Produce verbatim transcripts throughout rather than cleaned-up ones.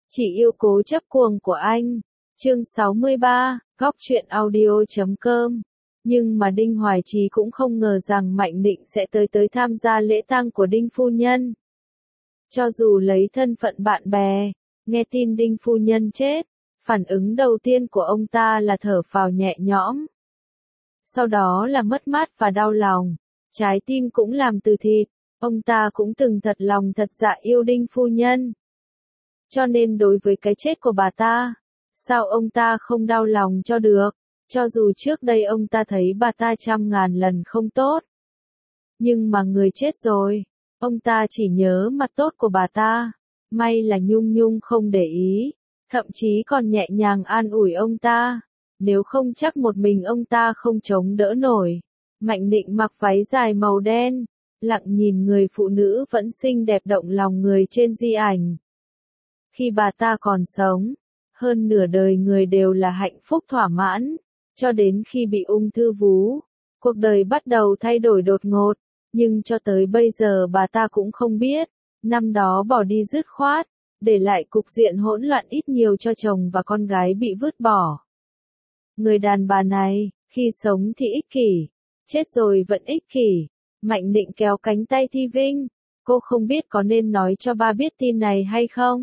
Chỉ yêu cố chấp cuồng của anh. Chương sáu mươi ba, góc truyện audio chấm com. Nhưng mà Đinh Hoài Chí cũng không ngờ rằng Mạnh Nịnh sẽ tới tới tham gia lễ tang của Đinh phu nhân. Cho dù lấy thân phận bạn bè, nghe tin Đinh phu nhân chết, phản ứng đầu tiên của ông ta là thở phào nhẹ nhõm. Sau đó là mất mát và đau lòng, trái tim cũng làm từ thịt, ông ta cũng từng thật lòng thật dạ yêu Đinh phu nhân. Cho nên đối với cái chết của bà ta, sao ông ta không đau lòng cho được, cho dù trước đây ông ta thấy bà ta trăm ngàn lần không tốt. Nhưng mà người chết rồi, ông ta chỉ nhớ mặt tốt của bà ta, may là Nhung Nhung không để ý, thậm chí còn nhẹ nhàng an ủi ông ta, nếu không chắc một mình ông ta không chống đỡ nổi. Mạnh Nịnh mặc váy dài màu đen, lặng nhìn người phụ nữ vẫn xinh đẹp động lòng người trên di ảnh. Khi bà ta còn sống, hơn nửa đời người đều là hạnh phúc thỏa mãn, cho đến khi bị ung thư vú, cuộc đời bắt đầu thay đổi đột ngột, nhưng cho tới bây giờ bà ta cũng không biết, năm đó bỏ đi dứt khoát, để lại cục diện hỗn loạn ít nhiều cho chồng và con gái bị vứt bỏ. Người đàn bà này, khi sống thì ích kỷ, chết rồi vẫn ích kỷ. Mạnh Nịnh kéo cánh tay Thi Vinh, cô không biết có nên nói cho ba biết tin này hay không?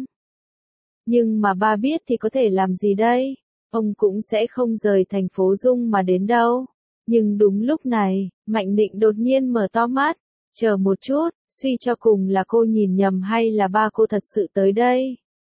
Nhưng mà ba biết thì có thể làm gì đây? Ông cũng sẽ không rời thành phố Dung mà đến đâu. Nhưng đúng lúc này, Mạnh Nịnh đột nhiên mở to mắt, chờ một chút, suy cho cùng là cô nhìn nhầm hay là ba cô thật sự tới đây?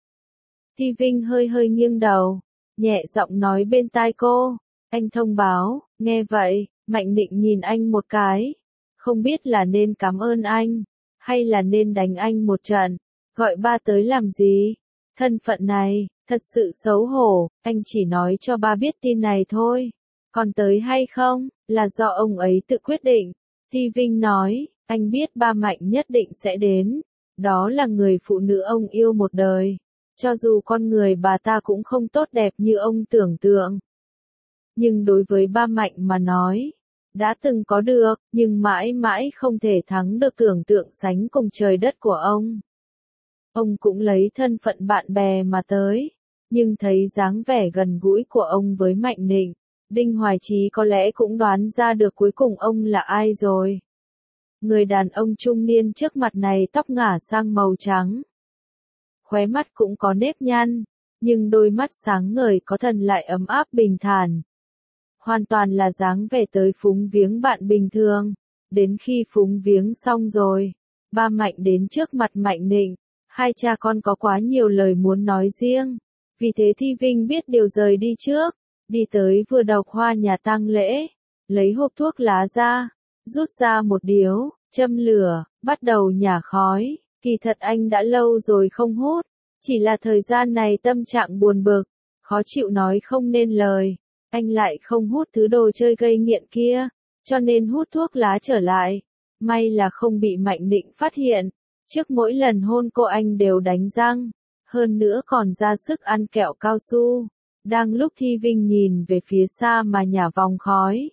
Thi Vinh hơi hơi nghiêng đầu, nhẹ giọng nói bên tai cô, anh thông báo. Nghe vậy, Mạnh Nịnh nhìn anh một cái, không biết là nên cảm ơn anh, hay là nên đánh anh một trận, gọi ba tới làm gì? Thân phận này, thật sự xấu hổ, anh chỉ nói cho ba biết tin này thôi, còn tới hay không, là do ông ấy tự quyết định. Thi Vinh nói, anh biết ba Mạnh nhất định sẽ đến, đó là người phụ nữ ông yêu một đời, cho dù con người bà ta cũng không tốt đẹp như ông tưởng tượng. Nhưng đối với ba Mạnh mà nói, đã từng có được, nhưng mãi mãi không thể thắng được tưởng tượng sánh cùng trời đất của ông. Ông cũng lấy thân phận bạn bè mà tới, nhưng thấy dáng vẻ gần gũi của ông với Mạnh Nịnh, Đinh Hoài Chí có lẽ cũng đoán ra được cuối cùng ông là ai rồi. Người đàn ông trung niên trước mặt này tóc ngả sang màu trắng. Khóe mắt cũng có nếp nhăn, nhưng đôi mắt sáng ngời có thần lại ấm áp bình thản. Hoàn toàn là dáng vẻ tới phúng viếng bạn bình thường. Đến khi phúng viếng xong rồi, ba Mạnh đến trước mặt Mạnh Nịnh. Hai cha con có quá nhiều lời muốn nói riêng, vì thế Thi Vinh biết điều rời đi trước, đi tới vừa đọc hoa nhà tang lễ, lấy hộp thuốc lá ra, rút ra một điếu, châm lửa, bắt đầu nhả khói. Kỳ thật anh đã lâu rồi không hút, chỉ là thời gian này tâm trạng buồn bực, khó chịu nói không nên lời, anh lại không hút thứ đồ chơi gây nghiện kia, cho nên hút thuốc lá trở lại. May là không bị Mạnh Nịnh phát hiện. Trước mỗi lần hôn cô anh đều đánh răng, hơn nữa còn ra sức ăn kẹo cao su. Đang lúc Thi Vinh nhìn về phía xa mà nhả vòng khói,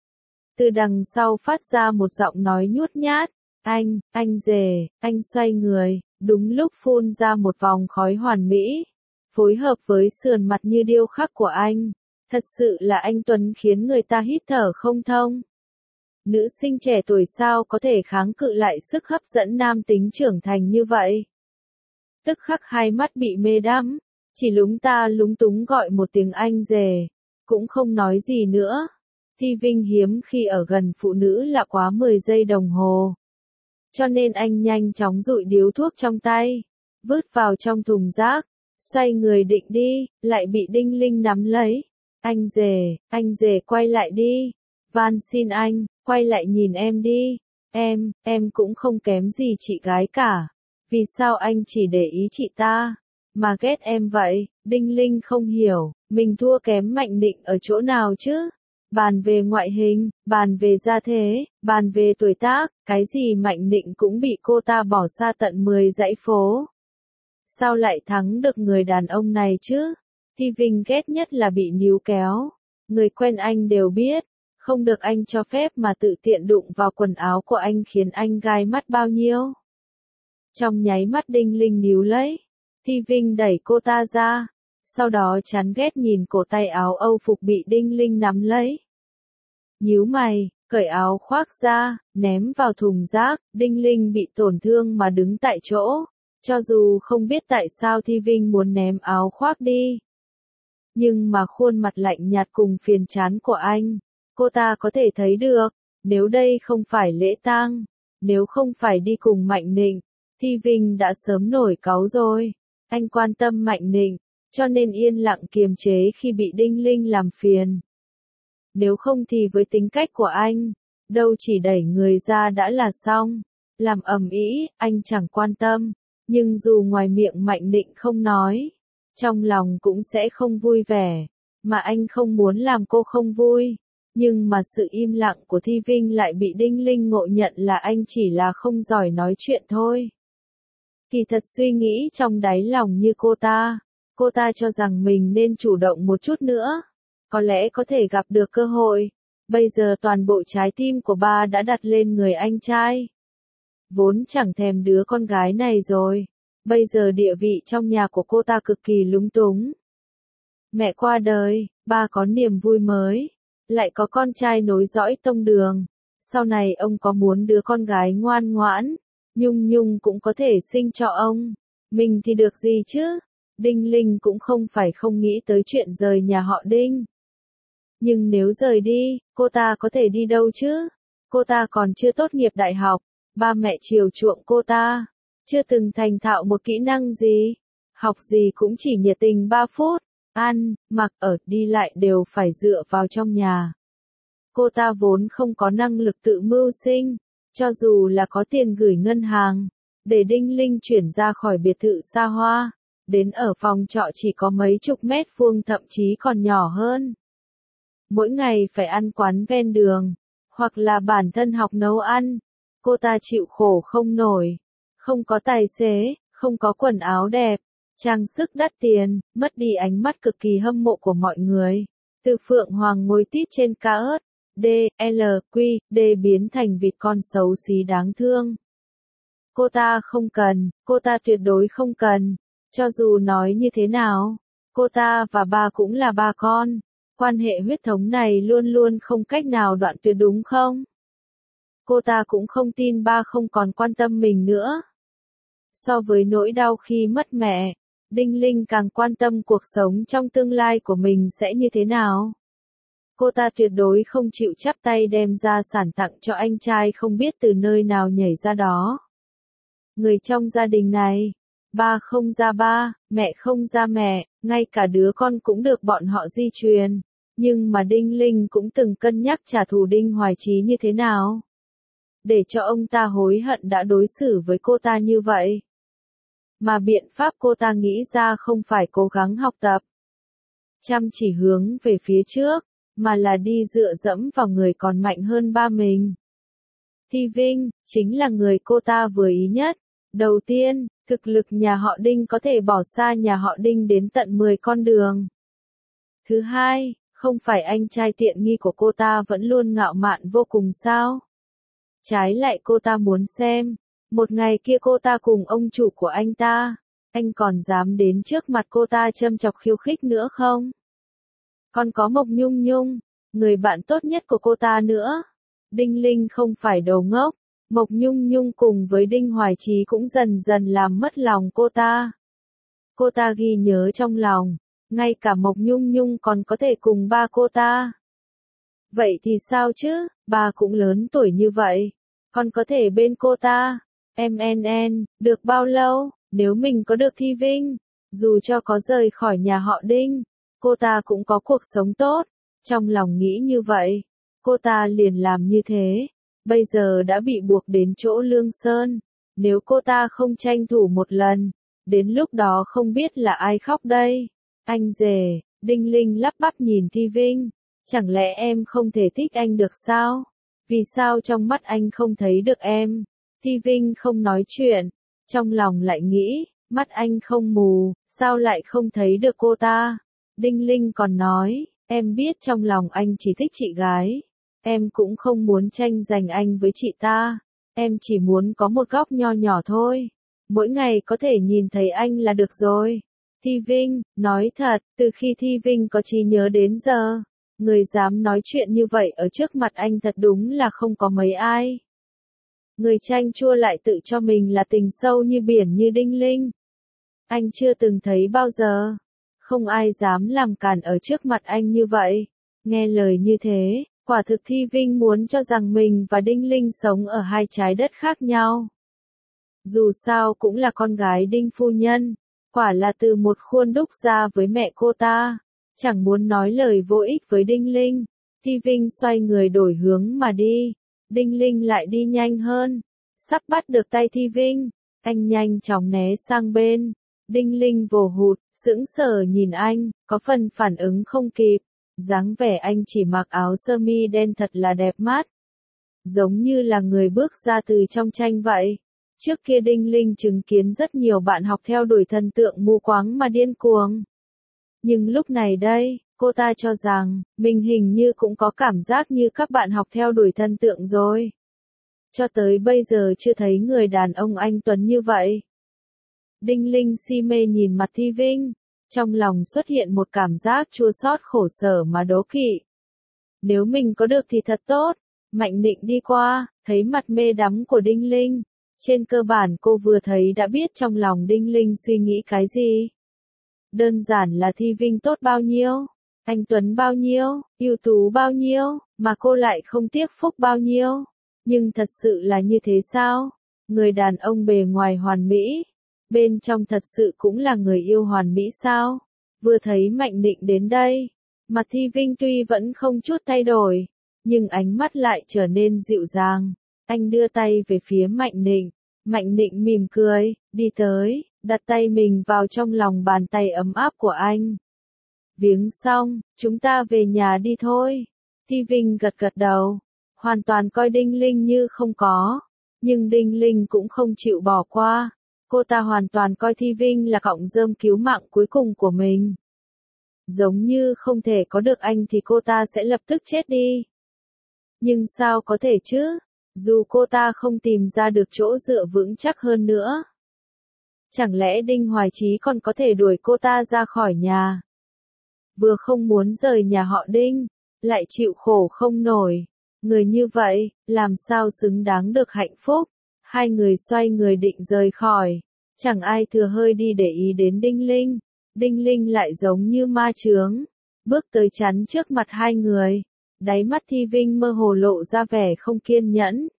từ đằng sau phát ra một giọng nói nhút nhát, anh, anh rể. Anh xoay người, đúng lúc phun ra một vòng khói hoàn mỹ, phối hợp với sườn mặt như điêu khắc của anh. Thật sự là anh tuấn khiến người ta hít thở không thông. Nữ sinh trẻ tuổi sao có thể kháng cự lại sức hấp dẫn nam tính trưởng thành như vậy? Tức khắc hai mắt bị mê đắm, chỉ lúng ta lúng túng gọi một tiếng anh rể, cũng không nói gì nữa. Thi Vinh hiếm khi ở gần phụ nữ là quá mười giây đồng hồ. Cho nên anh nhanh chóng dụi điếu thuốc trong tay, vứt vào trong thùng rác, xoay người định đi, lại bị Đinh Linh nắm lấy. Anh rể, anh rể quay lại đi, van xin anh. Quay lại nhìn em đi, em, em cũng không kém gì chị gái cả. Vì sao anh chỉ để ý chị ta, mà ghét em vậy? Đinh Linh không hiểu, mình thua kém Mạnh Nịnh ở chỗ nào chứ? Bàn về ngoại hình, bàn về gia thế, bàn về tuổi tác, cái gì Mạnh Nịnh cũng bị cô ta bỏ xa tận mười dãy phố. Sao lại thắng được người đàn ông này chứ? Thi Vinh ghét nhất là bị níu kéo. Người quen anh đều biết. Không được anh cho phép mà tự tiện đụng vào quần áo của anh khiến anh gai mắt bao nhiêu. Trong nháy mắt Đinh Linh níu lấy, Thi Vinh đẩy cô ta ra, sau đó chán ghét nhìn cổ tay áo Âu phục bị Đinh Linh nắm lấy. Nhíu mày, cởi áo khoác ra, ném vào thùng rác, Đinh Linh bị tổn thương mà đứng tại chỗ, cho dù không biết tại sao Thi Vinh muốn ném áo khoác đi. Nhưng mà khuôn mặt lạnh nhạt cùng phiền chán của anh, cô ta có thể thấy được, nếu đây không phải lễ tang, nếu không phải đi cùng Mạnh Nịnh, Thi Vinh đã sớm nổi cáu rồi. Anh quan tâm Mạnh Nịnh, cho nên yên lặng kiềm chế khi bị Đinh Linh làm phiền. Nếu không thì với tính cách của anh, đâu chỉ đẩy người ra đã là xong, làm ầm ĩ, anh chẳng quan tâm, nhưng dù ngoài miệng Mạnh Nịnh không nói, trong lòng cũng sẽ không vui vẻ, mà anh không muốn làm cô không vui, nhưng mà sự im lặng của Thi Vinh lại bị Đinh Linh ngộ nhận là anh chỉ là không giỏi nói chuyện thôi. Kỳ thật suy nghĩ trong đáy lòng như cô ta, cô ta cho rằng mình nên chủ động một chút nữa, có lẽ có thể gặp được cơ hội. Bây giờ toàn bộ trái tim của ba đã đặt lên người anh trai. Vốn chẳng thèm đứa con gái này rồi, bây giờ địa vị trong nhà của cô ta cực kỳ lúng túng. Mẹ qua đời, ba có niềm vui mới, lại có con trai nối dõi tông đường. Sau này ông có muốn đứa con gái ngoan ngoãn, Nhung Nhung cũng có thể sinh cho ông. Mình thì được gì chứ? Đinh Linh cũng không phải không nghĩ tới chuyện rời nhà họ Đinh. Nhưng nếu rời đi, cô ta có thể đi đâu chứ? Cô ta còn chưa tốt nghiệp đại học, ba mẹ chiều chuộng cô ta, chưa từng thành thạo một kỹ năng gì, học gì cũng chỉ nhiệt tình ba phút, ăn, mặc, ở, đi lại đều phải dựa vào trong nhà. Cô ta vốn không có năng lực tự mưu sinh, cho dù là có tiền gửi ngân hàng, để Đinh Linh chuyển ra khỏi biệt thự xa hoa, đến ở phòng trọ chỉ có mấy chục mét vuông thậm chí còn nhỏ hơn. Mỗi ngày phải ăn quán ven đường, hoặc là bản thân học nấu ăn, cô ta chịu khổ không nổi, không có tài xế, không có quần áo đẹp, trang sức đắt tiền, mất đi ánh mắt cực kỳ hâm mộ của mọi người. Từ Phượng Hoàng ngồi tít trên ca ớt, D, L, Q, D biến thành vịt con xấu xí đáng thương. Cô ta không cần, cô ta tuyệt đối không cần, cho dù nói như thế nào, cô ta và ba cũng là ba con. Quan hệ huyết thống này luôn luôn không cách nào đoạn tuyệt đúng không? Cô ta cũng không tin ba không còn quan tâm mình nữa. So với nỗi đau khi mất mẹ, Đinh Linh càng quan tâm cuộc sống trong tương lai của mình sẽ như thế nào. Cô ta tuyệt đối không chịu chắp tay đem gia sản tặng cho anh trai không biết từ nơi nào nhảy ra đó. Người trong gia đình này, ba không ra ba, mẹ không ra mẹ, ngay cả đứa con cũng được bọn họ di truyền. Nhưng mà Đinh Linh cũng từng cân nhắc trả thù Đinh Hoài Chí như thế nào, để cho ông ta hối hận đã đối xử với cô ta như vậy. Mà biện pháp cô ta nghĩ ra không phải cố gắng học tập, chăm chỉ hướng về phía trước, mà là đi dựa dẫm vào người còn mạnh hơn ba mình. Thi Vinh, chính là người cô ta vừa ý nhất. Đầu tiên, thực lực nhà họ Đinh có thể bỏ xa nhà họ Đinh đến tận mười con đường. Thứ hai, không phải anh trai tiện nghi của cô ta vẫn luôn ngạo mạn vô cùng sao? Trái lại cô ta muốn xem, một ngày kia cô ta cùng ông chủ của anh ta, anh còn dám đến trước mặt cô ta châm chọc khiêu khích nữa không? Còn có Mộc Nhung Nhung, người bạn tốt nhất của cô ta nữa. Đinh Linh không phải đồ ngốc, Mộc Nhung Nhung cùng với Đinh Hoài Chí cũng dần dần làm mất lòng cô ta. Cô ta ghi nhớ trong lòng, ngay cả Mộc Nhung Nhung còn có thể cùng ba cô ta. Vậy thì sao chứ, ba cũng lớn tuổi như vậy, còn có thể bên cô ta. em en en, được bao lâu, nếu mình có được Thi Vinh, dù cho có rời khỏi nhà họ Đinh, cô ta cũng có cuộc sống tốt. Trong lòng nghĩ như vậy, cô ta liền làm như thế. Bây giờ đã bị buộc đến chỗ Lương Sơn, nếu cô ta không tranh thủ một lần, đến lúc đó không biết là ai khóc đây. Anh rể, Đinh Linh lắp bắp nhìn Thi Vinh, chẳng lẽ em không thể thích anh được sao? Vì sao trong mắt anh không thấy được em? Thi Vinh không nói chuyện, trong lòng lại nghĩ, mắt anh không mù, sao lại không thấy được cô ta? Đinh Linh còn nói, em biết trong lòng anh chỉ thích chị gái, em cũng không muốn tranh giành anh với chị ta, em chỉ muốn có một góc nho nhỏ thôi. mỗi ngày có thể nhìn thấy anh là được rồi. Thi Vinh, nói thật, từ khi Thi Vinh có trí nhớ đến giờ, người dám nói chuyện như vậy ở trước mặt anh thật đúng là không có mấy ai. Người chanh chua lại tự cho mình là tình sâu như biển như Đinh Linh. Anh chưa từng thấy bao giờ. Không ai dám làm cản ở trước mặt anh như vậy. Nghe lời như thế, quả thực Thi Vinh muốn cho rằng mình và Đinh Linh sống ở hai trái đất khác nhau. Dù sao cũng là con gái Đinh phu nhân, quả là từ một khuôn đúc ra với mẹ cô ta. Chẳng muốn nói lời vô ích với Đinh Linh, Thi Vinh xoay người đổi hướng mà đi. Đinh Linh lại đi nhanh hơn. Sắp bắt được tay Thi Vinh, anh nhanh chóng né sang bên. Đinh Linh vồ hụt, sững sờ nhìn anh, có phần phản ứng không kịp. Dáng vẻ anh chỉ mặc áo sơ mi đen thật là đẹp mắt. Giống như là người bước ra từ trong tranh vậy. Trước kia Đinh Linh chứng kiến rất nhiều bạn học theo đuổi thần tượng mù quáng mà điên cuồng. Nhưng lúc này đây, cô ta cho rằng, mình hình như cũng có cảm giác như các bạn học theo đuổi thần tượng rồi. Cho tới bây giờ chưa thấy người đàn ông anh tuấn như vậy. Đinh Linh si mê nhìn mặt Thi Vinh, trong lòng xuất hiện một cảm giác chua xót khổ sở mà đố kỵ. Nếu mình có được thì thật tốt. Mạnh Nịnh đi qua, thấy mặt mê đắm của Đinh Linh. Trên cơ bản cô vừa thấy đã biết trong lòng Đinh Linh suy nghĩ cái gì. Đơn giản là Thi Vinh tốt bao nhiêu, anh tuấn bao nhiêu, ưu tú bao nhiêu, mà cô lại không tiếc phúc bao nhiêu. Nhưng thật sự là như thế sao? Người đàn ông bề ngoài hoàn mỹ, bên trong thật sự cũng là người yêu hoàn mỹ sao? Vừa thấy Mạnh Nịnh đến đây, mặt Thi Vinh tuy vẫn không chút thay đổi, nhưng ánh mắt lại trở nên dịu dàng. Anh đưa tay về phía Mạnh Nịnh, Mạnh Nịnh mỉm cười, đi tới, đặt tay mình vào trong lòng bàn tay ấm áp của anh. Viếng xong, chúng ta về nhà đi thôi. Thi Vinh gật gật đầu, hoàn toàn coi Đinh Linh như không có, nhưng Đinh Linh cũng không chịu bỏ qua. Cô ta hoàn toàn coi Thi Vinh là cọng rơm cứu mạng cuối cùng của mình. Giống như không thể có được anh thì cô ta sẽ lập tức chết đi. Nhưng sao có thể chứ? Dù cô ta không tìm ra được chỗ dựa vững chắc hơn nữa. Chẳng lẽ Đinh Hoài Chí còn có thể đuổi cô ta ra khỏi nhà? Vừa không muốn rời nhà họ Đinh, lại chịu khổ không nổi. Người như vậy, làm sao xứng đáng được hạnh phúc? Hai người xoay người định rời khỏi. Chẳng ai thừa hơi đi để ý đến Đinh Linh. Đinh Linh lại giống như ma chướng. Bước tới chắn trước mặt hai người. Đáy mắt Thi Vinh mơ hồ lộ ra vẻ không kiên nhẫn.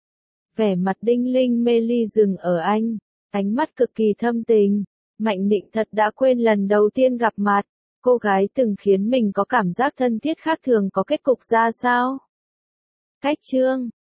Vẻ mặt Đinh Linh mê ly dừng ở anh. Ánh mắt cực kỳ thâm tình. Mạnh Nịnh thật đã quên lần đầu tiên gặp mặt. Cô gái từng khiến mình có cảm giác thân thiết khác thường có kết cục ra sao? Cách chương